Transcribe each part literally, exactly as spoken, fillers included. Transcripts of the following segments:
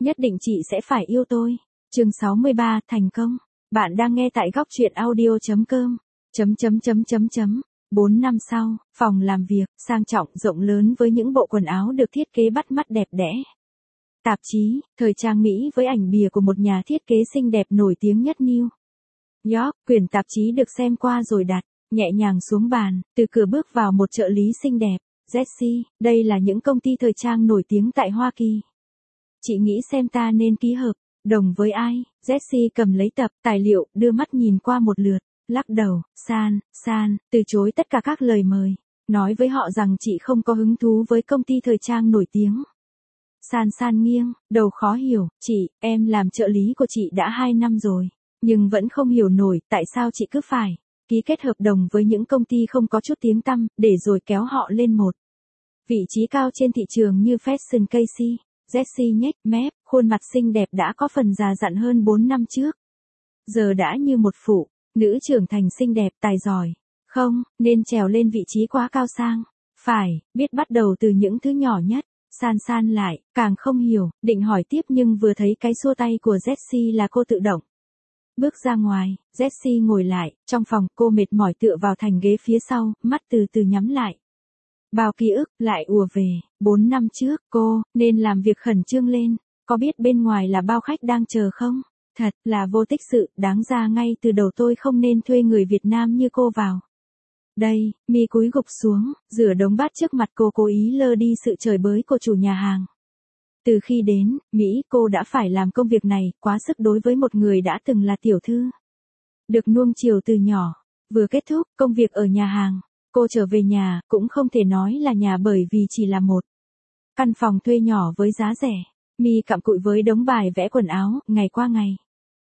nhất định chị sẽ phải yêu tôi. Chương sáu mươi ba, thành công. Bạn đang nghe tại góc truyện audio chấm com. Chấm chấm chấm chấm chấm. Bốn năm sau, phòng làm việc, sang trọng rộng lớn với những bộ quần áo được thiết kế bắt mắt đẹp đẽ. Tạp chí, thời trang Mỹ với ảnh bìa của một nhà thiết kế xinh đẹp nổi tiếng nhất New York, quyển tạp chí được xem qua rồi đặt nhẹ nhàng xuống bàn, từ cửa bước vào một trợ lý xinh đẹp. Jessie, đây là những công ty thời trang nổi tiếng tại Hoa Kỳ. Chị nghĩ xem ta nên ký hợp đồng với ai? Jessie cầm lấy tập tài liệu, đưa mắt nhìn qua một lượt, lắc đầu. San, San, từ chối tất cả các lời mời, nói với họ rằng chị không có hứng thú với công ty thời trang nổi tiếng. San San nghiêng đầu khó hiểu. Chị, em làm trợ lý của chị đã hai năm rồi, nhưng vẫn không hiểu nổi tại sao chị cứ phải ký kết hợp đồng với những công ty không có chút tiếng tăm, để rồi kéo họ lên một vị trí cao trên thị trường như Fashion Casey. Jessie nhếch mép, khuôn mặt xinh đẹp đã có phần già dặn hơn bốn năm trước. Giờ đã như một phụ nữ trưởng thành xinh đẹp tài giỏi. Không, nên trèo lên vị trí quá cao sang. Phải, biết bắt đầu từ những thứ nhỏ nhất. San San lại, càng không hiểu, định hỏi tiếp nhưng vừa thấy cái xua tay của Jessie là cô tự động bước ra ngoài. Jessie ngồi lại, trong phòng cô mệt mỏi tựa vào thành ghế phía sau, mắt từ từ nhắm lại. Bao ký ức lại ùa về. Bốn năm trước, cô nên làm việc khẩn trương lên. Có biết bên ngoài là bao khách đang chờ không? Thật là vô tích sự, đáng ra ngay từ đầu tôi không nên thuê người Việt Nam như cô vào đây. Mi cúi gục xuống, rửa đống bát trước mặt cô, cố ý lơ đi sự chửi bới của chủ nhà hàng. Từ khi đến Mỹ, cô đã phải làm công việc này, quá sức đối với một người đã từng là tiểu thư, được nuông chiều từ nhỏ. Vừa kết thúc công việc ở nhà hàng, cô trở về nhà, cũng không thể nói là nhà bởi vì chỉ là một căn phòng thuê nhỏ với giá rẻ. Mi cặm cụi với đống bài vẽ quần áo, ngày qua ngày.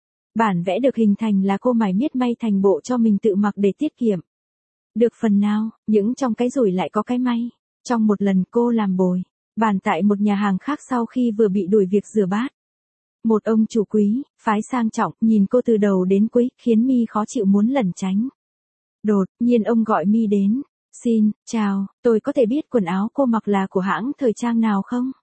Bản vẽ được hình thành là cô mải miết may thành bộ cho mình tự mặc để tiết kiệm được phần nào, những trong cái rủi lại có cái may. Trong một lần cô làm bồi bàn tại một nhà hàng khác sau khi vừa bị đuổi việc rửa bát. Một ông chủ quý, phái sang trọng, nhìn cô từ đầu đến cuối, khiến Mi khó chịu muốn lẩn tránh. Đột nhiên ông gọi Mi đến. Xin, chào, tôi có thể biết quần áo cô mặc là của hãng thời trang nào không?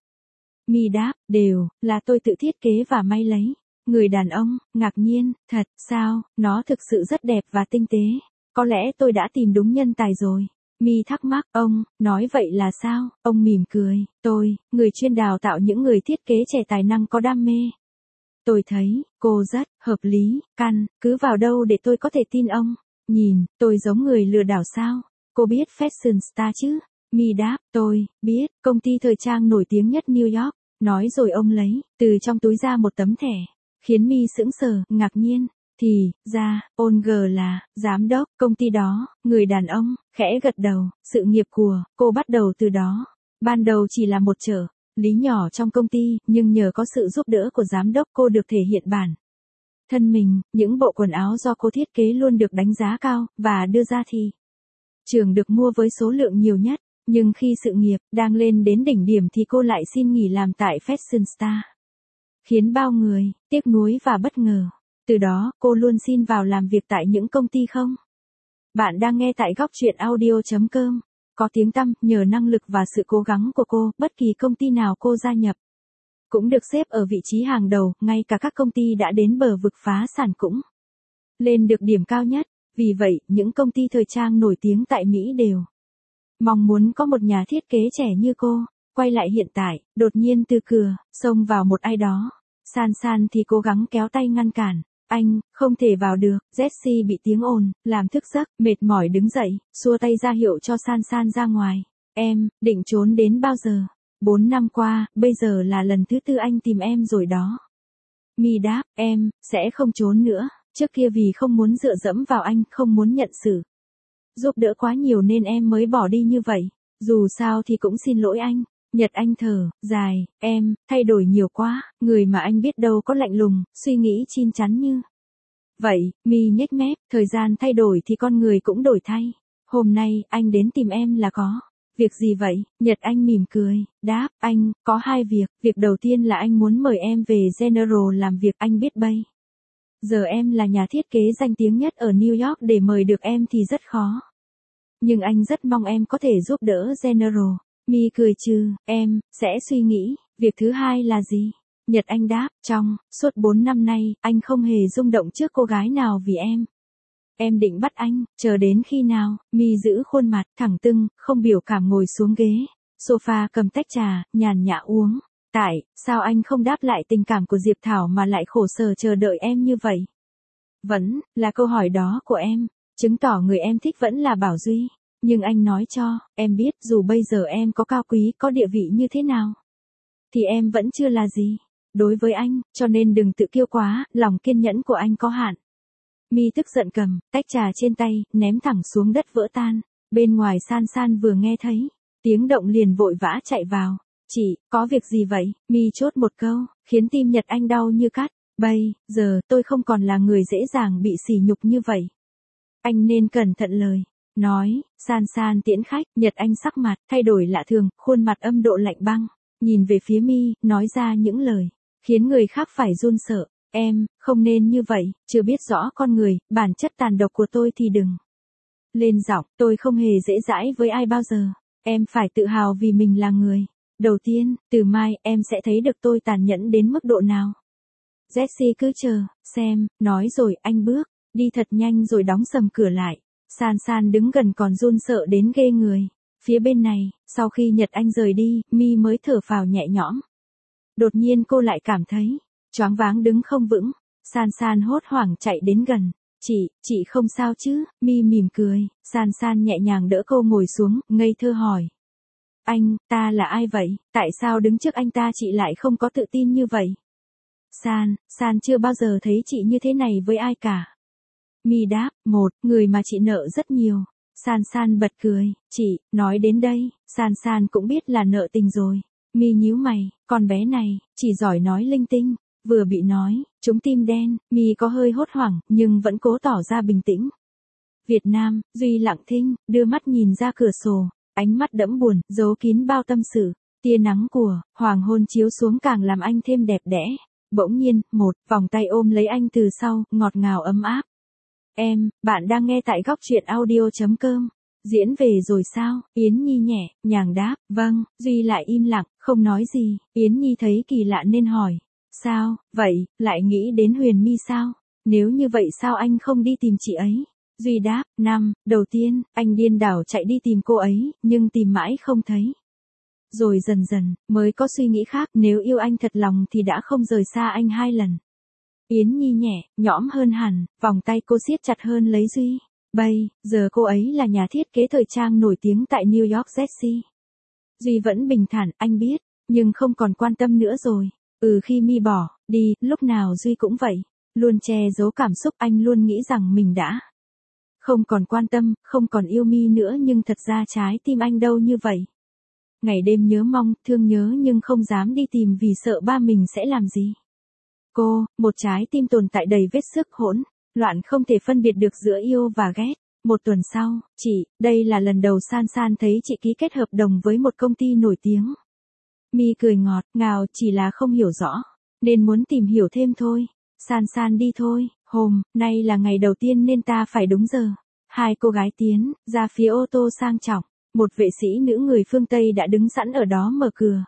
Mi đáp, đều, là tôi tự thiết kế và may lấy. Người đàn ông, ngạc nhiên, thật, sao, nó thực sự rất đẹp và tinh tế. Có lẽ tôi đã tìm đúng nhân tài rồi. Mi thắc mắc, ông, nói vậy là sao? Ông mỉm cười, tôi, người chuyên đào tạo những người thiết kế trẻ tài năng có đam mê. Tôi thấy, cô rất hợp lý, căn cứ vào đâu để tôi có thể tin ông? Nhìn, tôi giống người lừa đảo sao? Cô biết Fashion Star chứ? Mi đáp, tôi biết, công ty thời trang nổi tiếng nhất New York. Nói rồi ông lấy từ trong túi ra một tấm thẻ, khiến Mi sững sờ, ngạc nhiên. Thì ra, Olga là giám đốc công ty đó. Người đàn ông khẽ gật đầu. Sự nghiệp của cô bắt đầu từ đó. Ban đầu chỉ là một trợ lý nhỏ trong công ty, nhưng nhờ có sự giúp đỡ của giám đốc, cô được thể hiện bản thân mình. Những bộ quần áo do cô thiết kế luôn được đánh giá cao, và đưa ra thì trường được mua với số lượng nhiều nhất. Nhưng khi sự nghiệp đang lên đến đỉnh điểm thì cô lại xin nghỉ làm tại Fashion Star, khiến bao người tiếc nuối và bất ngờ. Từ đó, cô luôn xin vào làm việc tại những công ty không. Bạn đang nghe tại góc truyện audio chấm com. Có tiếng tăm, nhờ năng lực và sự cố gắng của cô, bất kỳ công ty nào cô gia nhập cũng được xếp ở vị trí hàng đầu, ngay cả các công ty đã đến bờ vực phá sản cũng lên được điểm cao nhất. Vì vậy, những công ty thời trang nổi tiếng tại Mỹ đều mong muốn có một nhà thiết kế trẻ như cô. Quay lại hiện tại, đột nhiên từ cửa xông vào một ai đó. San San thì cố gắng kéo tay ngăn cản. Anh, không thể vào được. Jessie bị tiếng ồn làm thức giấc, mệt mỏi đứng dậy, xua tay ra hiệu cho San San ra ngoài. Em, định trốn đến bao giờ? Bốn năm qua, bây giờ là lần thứ tư anh tìm em rồi đó. Mi đáp, em, sẽ không trốn nữa. Trước kia vì không muốn dựa dẫm vào anh, không muốn nhận sự giúp đỡ quá nhiều nên em mới bỏ đi như vậy. Dù sao thì cũng xin lỗi anh. Nhật anh thở dài, em, thay đổi nhiều quá, người mà anh biết đâu có lạnh lùng, suy nghĩ chín chắn như vậy. Mi nhếch mép, thời gian thay đổi thì con người cũng đổi thay. Hôm nay, anh đến tìm em là có việc gì vậy? Nhật anh mỉm cười, đáp, anh, có hai việc. Việc đầu tiên là anh muốn mời em về General làm việc. Anh biết bây giờ em là nhà thiết kế danh tiếng nhất ở New York, để mời được em thì rất khó. Nhưng anh rất mong em có thể giúp đỡ General. Mi cười trừ, em, sẽ suy nghĩ. Việc thứ hai là gì? Nhật Anh đáp, trong, suốt bốn năm nay, anh không hề rung động trước cô gái nào vì em. Em định bắt anh, chờ đến khi nào? Mi giữ khuôn mặt, thẳng tưng, không biểu cảm ngồi xuống ghế. Sofa cầm tách trà, nhàn nhã uống. Tại, sao anh không đáp lại tình cảm của Diệp Thảo mà lại khổ sở chờ đợi em như vậy? Vẫn, là câu hỏi đó của em, chứng tỏ người em thích vẫn là Bảo Duy. Nhưng anh nói cho, em biết dù bây giờ em có cao quý, có địa vị như thế nào. Thì em vẫn chưa là gì. Đối với anh, cho nên đừng tự kiêu quá, lòng kiên nhẫn của anh có hạn. Mi tức giận cầm, tách trà trên tay, ném thẳng xuống đất vỡ tan. Bên ngoài San San vừa nghe thấy tiếng động liền vội vã chạy vào. Chị, có việc gì vậy? Mi chốt một câu, khiến tim Nhật Anh đau như cắt. Bây giờ tôi không còn là người dễ dàng bị sỉ nhục như vậy. Anh nên cẩn thận lời. Nói, San San tiễn khách, Nhật Anh sắc mặt, thay đổi lạ thường, khuôn mặt âm độ lạnh băng. Nhìn về phía Mi, nói ra những lời, khiến người khác phải run sợ. Em, không nên như vậy, chưa biết rõ con người, bản chất tàn độc của tôi thì đừng lên giọng, tôi không hề dễ dãi với ai bao giờ. Em phải tự hào vì mình là người. Đầu tiên, từ mai, em sẽ thấy được tôi tàn nhẫn đến mức độ nào. Jessie cứ chờ, xem, nói rồi, anh bước, đi thật nhanh rồi đóng sầm cửa lại. San San đứng gần còn run sợ đến ghê người. Phía bên này, sau khi Nhật Anh rời đi, Mi mới thở phào nhẹ nhõm. Đột nhiên cô lại cảm thấy choáng váng đứng không vững. San San hốt hoảng chạy đến gần. Chị, chị không sao chứ? Mi mỉm cười. San San nhẹ nhàng đỡ cô ngồi xuống, ngây thơ hỏi. Anh, ta là ai vậy? Tại sao đứng trước anh ta chị lại không có tự tin như vậy? San, San chưa bao giờ thấy chị như thế này với ai cả. Mi đáp, một, người mà chị nợ rất nhiều. San San bật cười, chị, nói đến đây, San San cũng biết là nợ tình rồi. Mi nhíu mày, con bé này, chỉ giỏi nói linh tinh. Vừa bị nói, trúng tim đen, Mi có hơi hốt hoảng, nhưng vẫn cố tỏ ra bình tĩnh. Việt Nam, Duy lặng thinh, đưa mắt nhìn ra cửa sổ, ánh mắt đẫm buồn, giấu kín bao tâm sự. Tia nắng của hoàng hôn chiếu xuống càng làm anh thêm đẹp đẽ. Bỗng nhiên, một vòng tay ôm lấy anh từ sau, ngọt ngào ấm áp. Em, bạn đang nghe tại góc truyện audio.com. Diễn về rồi sao? Yến Nhi nhẹ, nhàng đáp, vâng. Duy lại im lặng, không nói gì. Yến Nhi thấy kỳ lạ nên hỏi. Sao, vậy, lại nghĩ đến Huyền My sao? Nếu như vậy sao anh không đi tìm chị ấy? Duy đáp, năm, đầu tiên, anh điên đảo chạy đi tìm cô ấy, nhưng tìm mãi không thấy. Rồi dần dần, mới có suy nghĩ khác, nếu yêu anh thật lòng thì đã không rời xa anh hai lần. Yến Nhi nhẹ, nhõm hơn hẳn, vòng tay cô siết chặt hơn lấy Duy. Bây giờ cô ấy là nhà thiết kế thời trang nổi tiếng tại New York Jessie. Duy vẫn bình thản, anh biết, nhưng không còn quan tâm nữa rồi. Ừ khi Mi bỏ đi, lúc nào Duy cũng vậy. Luôn che giấu cảm xúc, anh luôn nghĩ rằng mình đã không còn quan tâm, không còn yêu Mi nữa, nhưng thật ra trái tim anh đâu như vậy. Ngày đêm nhớ mong, thương nhớ nhưng không dám đi tìm vì sợ ba mình sẽ làm gì. Cô, một trái tim tồn tại đầy vết xước hỗn loạn không thể phân biệt được giữa yêu và ghét. Một tuần sau, chị, đây là lần đầu San San thấy chị ký kết hợp đồng với một công ty nổi tiếng. Mi cười ngọt ngào, chỉ là không hiểu rõ, nên muốn tìm hiểu thêm thôi. San San đi thôi, hôm nay là ngày đầu tiên nên ta phải đúng giờ. Hai cô gái tiến ra phía ô tô sang trọng, một vệ sĩ nữ người phương Tây đã đứng sẵn ở đó mở cửa.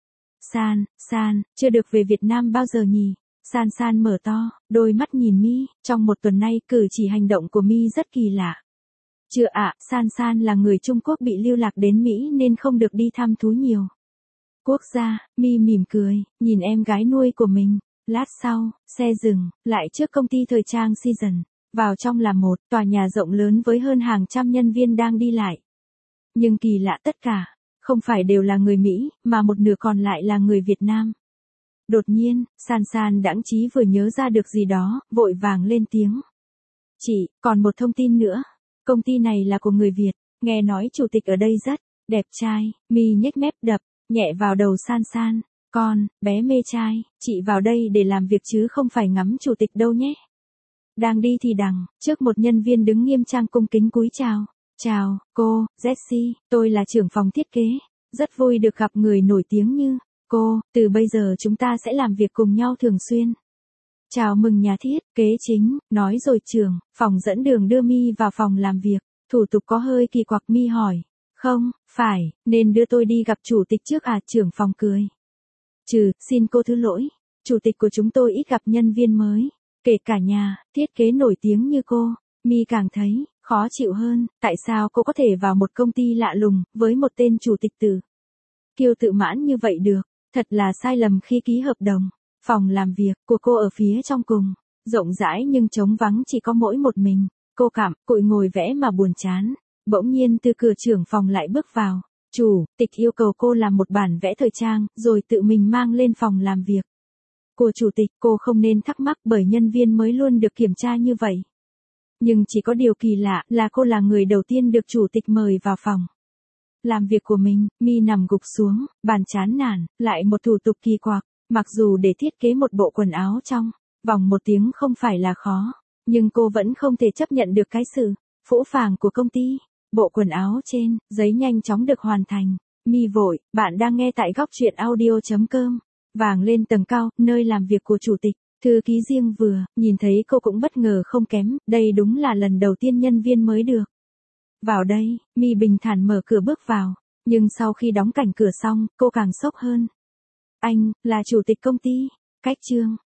San, San, chưa được về Việt Nam bao giờ nhỉ? San San mở to đôi mắt nhìn Mi, trong một tuần nay cử chỉ hành động của Mi rất kỳ lạ. Chưa ạ, San San là người Trung Quốc bị lưu lạc đến Mỹ nên không được đi thăm thú nhiều quốc gia. Mi mỉm cười, nhìn em gái nuôi của mình. Lát sau, xe dừng lại trước công ty thời trang Season. Vào trong là một tòa nhà rộng lớn với hơn hàng trăm nhân viên đang đi lại. Nhưng kỳ lạ tất cả, không phải đều là người Mỹ, mà một nửa còn lại là người Việt Nam. Đột nhiên, San San đãng trí vừa nhớ ra được gì đó, vội vàng lên tiếng. Chị, còn một thông tin nữa. Công ty này là của người Việt, nghe nói chủ tịch ở đây rất đẹp trai. Mi nhếch mép đập nhẹ vào đầu San San. Con, bé mê trai, chị vào đây để làm việc chứ không phải ngắm chủ tịch đâu nhé. Đang đi thì đằng, trước một nhân viên đứng nghiêm trang cung kính cúi chào. Chào, cô, Jessie, tôi là trưởng phòng thiết kế. Rất vui được gặp người nổi tiếng như cô, từ bây giờ chúng ta sẽ làm việc cùng nhau thường xuyên. Chào mừng nhà thiết kế chính, nói rồi trưởng phòng dẫn đường đưa Mi vào phòng làm việc. Thủ tục có hơi kỳ quặc. Mi hỏi. Không, phải, nên đưa tôi đi gặp chủ tịch trước à? Trưởng phòng cười. Trừ, xin cô thứ lỗi. chủ tịch của chúng tôi ít gặp nhân viên mới, kể cả nhà thiết kế nổi tiếng như cô. Mi càng thấy khó chịu hơn, tại sao cô có thể vào một công ty lạ lùng với một tên chủ tịch tử kiêu tự mãn như vậy được, thật là sai lầm khi ký hợp đồng. Phòng làm việc của cô ở phía trong cùng, rộng rãi nhưng trống vắng, chỉ có mỗi một mình. Cô cặm cụi ngồi vẽ mà buồn chán. Bỗng nhiên từ cửa trưởng phòng lại bước vào. Chủ tịch yêu cầu cô làm một bản vẽ thời trang, rồi tự mình mang lên phòng làm việc của chủ tịch. Cô không nên thắc mắc bởi nhân viên mới luôn được kiểm tra như vậy. Nhưng chỉ có điều kỳ lạ là cô là người đầu tiên được chủ tịch mời vào phòng làm việc của mình. Mi nằm gục xuống, bàn chán nản, lại một thủ tục kỳ quặc. Mặc dù để thiết kế một bộ quần áo trong vòng một tiếng không phải là khó, nhưng cô vẫn không thể chấp nhận được cái sự phũ phàng của công ty. Bộ quần áo trên giấy nhanh chóng được hoàn thành. Mi vội, bạn đang nghe tại góc truyện audio chấm com. Vàng lên tầng cao, nơi làm việc của chủ tịch. Thư ký riêng vừa nhìn thấy cô cũng bất ngờ không kém, đây đúng là lần đầu tiên nhân viên mới được vào đây. Mi bình thản mở cửa bước vào, nhưng sau khi đóng cảnh cửa xong, cô càng sốc hơn. Anh là chủ tịch công ty. Cách chương